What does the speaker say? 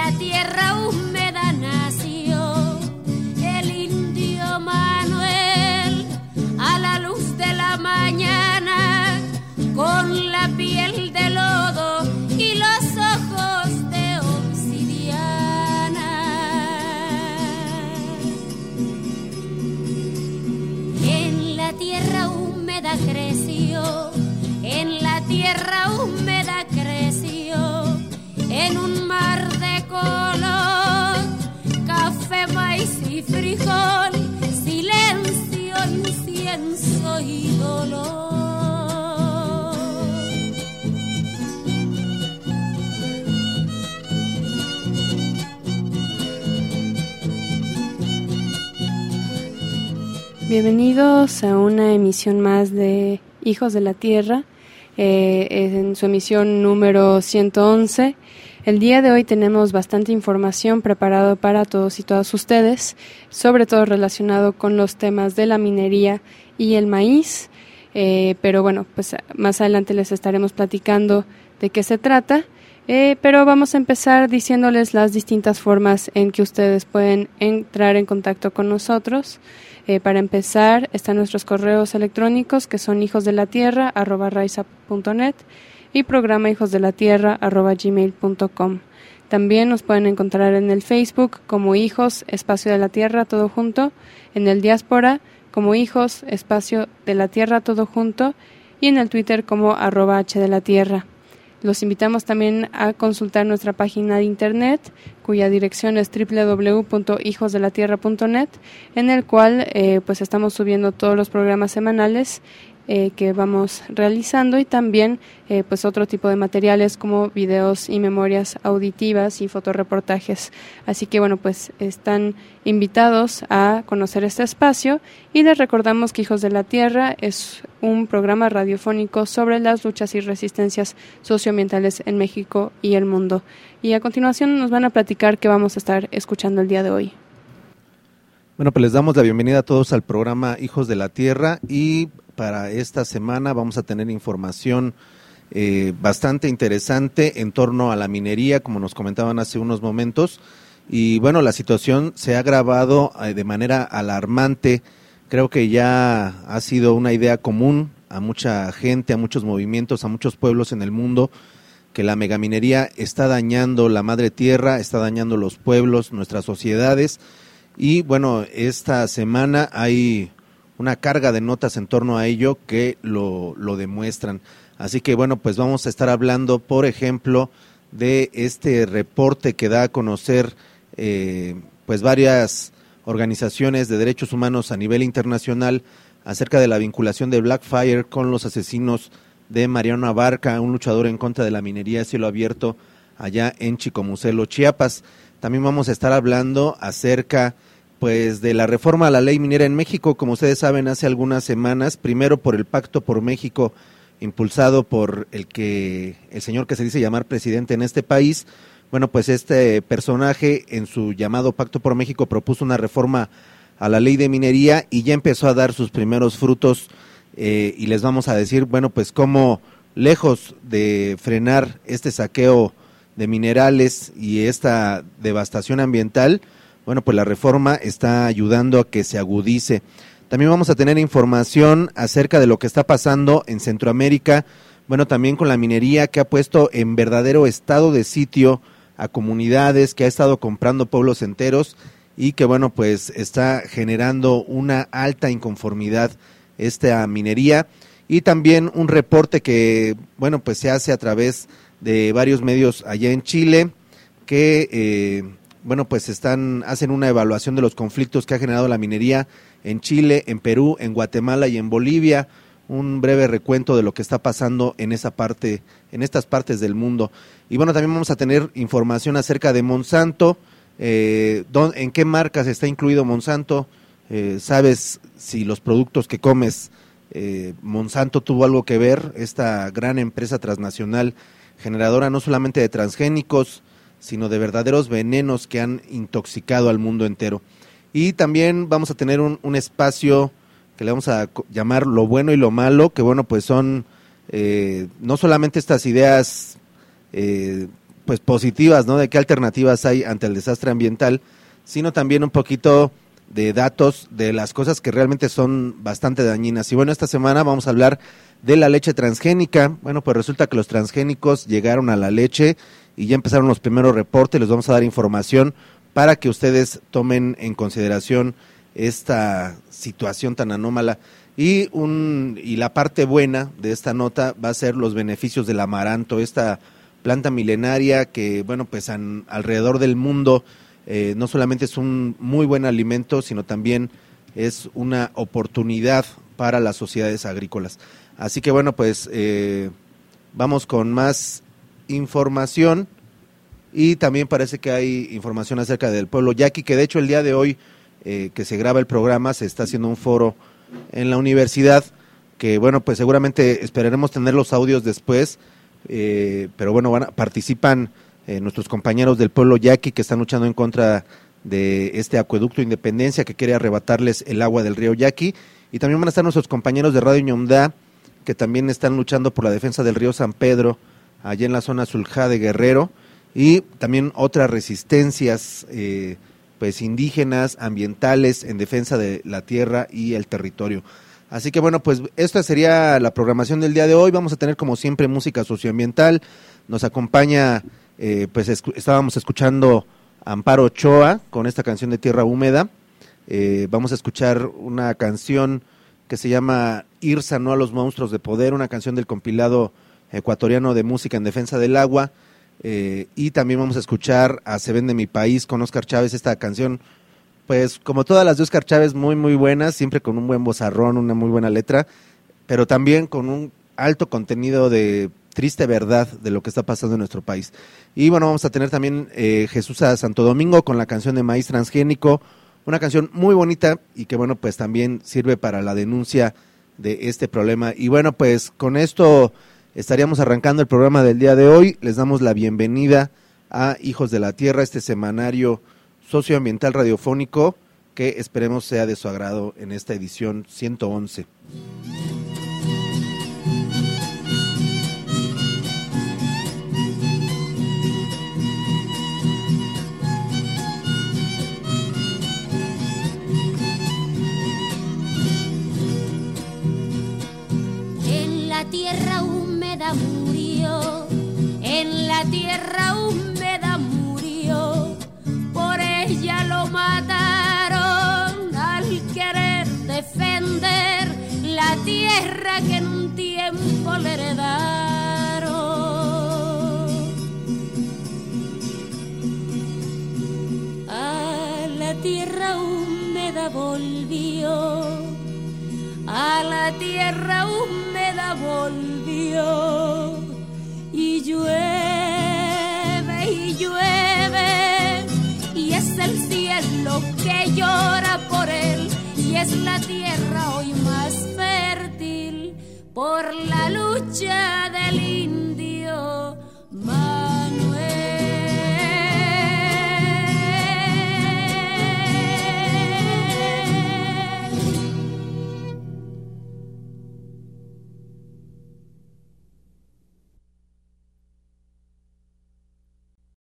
la tierra húmeda nació el indio Manuel, a la luz de la mañana, con la piel de lodo y los ojos de obsidiana. En la tierra húmeda creció, en la tierra húmeda creció, en un mar de color, café, maíz y frijol, silencio, incienso y dolor. Bienvenidos a una emisión más de Hijos de la Tierra, en su emisión número 111. El día de hoy tenemos bastante información preparado para todos y todas ustedes, sobre todo relacionado con los temas de la minería y el maíz, pero bueno, pues más adelante les estaremos platicando de qué se trata, pero vamos a empezar diciéndoles las distintas formas en que ustedes pueden entrar en contacto con nosotros. Para empezar, están nuestros correos electrónicos, que son hijosdelatierra@raizap.net y programa hijosdelatierra@gmail.com. También nos pueden encontrar en el Facebook como Hijos Espacio de la Tierra todo junto, en el Diáspora como Hijos Espacio de la Tierra todo junto y en el Twitter como @hdelatierra. Los invitamos también a consultar nuestra página de internet, cuya dirección es www.hijosdelatierra.net, en el cual pues estamos subiendo todos los programas semanales que vamos realizando y también pues otro tipo de materiales como videos y memorias auditivas y fotoreportajes. Así que bueno, pues están invitados a conocer este espacio y les recordamos que Hijos de la Tierra es un programa radiofónico sobre las luchas y resistencias socioambientales en México y el mundo. Y a continuación nos van a platicar qué vamos a estar escuchando el día de hoy. Bueno, pues les damos la bienvenida a todos al programa Hijos de la Tierra y para esta semana vamos a tener información bastante interesante en torno a la minería, como nos comentaban hace unos momentos. Y bueno, la situación se ha agravado de manera alarmante. Creo que ya ha sido una idea común a mucha gente, a muchos movimientos, a muchos pueblos en el mundo, que la megaminería está dañando la madre tierra, está dañando los pueblos, nuestras sociedades. Y bueno, esta semana hay una carga de notas en torno a ello que lo demuestran. Así que bueno, pues vamos a estar hablando, por ejemplo, de este reporte que da a conocer pues varias organizaciones de derechos humanos a nivel internacional acerca de la vinculación de Blackfire con los asesinos de Mariano Abarca, un luchador en contra de la minería a cielo abierto allá en Chicomucelo, Chiapas. También vamos a estar hablando acerca pues de la reforma a la ley minera en México. Como ustedes saben, hace algunas semanas, primero por el Pacto por México, impulsado por el señor que se dice llamar presidente en este país. Bueno, pues este personaje en su llamado Pacto por México propuso una reforma a la ley de minería y ya empezó a dar sus primeros frutos, y les vamos a decir, bueno, pues cómo lejos de frenar este saqueo de minerales y esta devastación ambiental, bueno, pues la reforma está ayudando a que se agudice. También vamos a tener información acerca de lo que está pasando en Centroamérica, bueno, también con la minería que ha puesto en verdadero estado de sitio a comunidades, que ha estado comprando pueblos enteros y que, bueno, pues está generando una alta inconformidad esta minería. Y también un reporte que, bueno, pues se hace a través de varios medios allá en Chile, que bueno, pues hacen una evaluación de los conflictos que ha generado la minería en Chile, en Perú, en Guatemala y en Bolivia. Un breve recuento de lo que está pasando en estas partes del mundo. Y bueno, también vamos a tener información acerca de Monsanto, en qué marcas está incluido Monsanto. ¿Sabes si los productos que comes Monsanto tuvo algo que ver? Esta gran empresa transnacional generadora no solamente de transgénicos, sino de verdaderos venenos que han intoxicado al mundo entero. Y también vamos a tener un espacio que le vamos a llamar lo bueno y lo malo, que bueno, pues son no solamente estas ideas pues positivas, ¿no? De qué alternativas hay ante el desastre ambiental, sino también un poquito de datos de las cosas que realmente son bastante dañinas. Y bueno, esta semana vamos a hablar de la leche transgénica. Bueno, pues resulta que los transgénicos llegaron a la leche y ya empezaron los primeros reportes. Les vamos a dar información para que ustedes tomen en consideración esta situación tan anómala. Y la parte buena de esta nota va a ser los beneficios del amaranto, esta planta milenaria que, bueno, pues alrededor del mundo no solamente es un muy buen alimento, sino también es una oportunidad para las sociedades agrícolas. Así que bueno, pues vamos con más información, y también parece que hay información acerca del pueblo yaqui, que de hecho el día de hoy que se graba el programa se está haciendo un foro en la universidad, que bueno, pues seguramente esperaremos tener los audios después, pero bueno, participan nuestros compañeros del pueblo yaqui que están luchando en contra de este acueducto Independencia que quiere arrebatarles el agua del río Yaqui, y también van a estar nuestros compañeros de Radio Ñomdá que también están luchando por la defensa del río San Pedro allá en la zona Zuljá de Guerrero, y también otras resistencias pues indígenas, ambientales, en defensa de la tierra y el territorio. Así que bueno, pues esta sería la programación del día de hoy. Vamos a tener como siempre música socioambiental. Nos acompaña, estábamos escuchando Amparo Ochoa con esta canción de Tierra Húmeda. Vamos a escuchar una canción que se llama Irsa no a los monstruos de poder, una canción del compilado ecuatoriano de música en defensa del agua. Y también vamos a escuchar a Se Vende Mi País con Óscar Chávez, esta canción, pues como todas las de Óscar Chávez, muy muy buenas, siempre con un buen vozarrón, una muy buena letra, pero también con un alto contenido de triste verdad de lo que está pasando en nuestro país. Y bueno, vamos a tener también Jesús a Santo Domingo con la canción de Maíz Transgénico, una canción muy bonita y que bueno, pues también sirve para la denuncia de este problema. Y bueno, pues con esto estaríamos arrancando el programa del día de hoy. Les damos la bienvenida a Hijos de la Tierra, este semanario socioambiental radiofónico que esperemos sea de su agrado en esta edición 111. En la tierra húmeda murió, en la tierra húmeda murió, por ella lo mataron al querer defender la tierra que en un tiempo le heredaron. A la tierra húmeda volvió, a la tierra húmeda volvió, y llueve y llueve, y es el cielo que llora por él, y es la tierra hoy más fértil por la lucha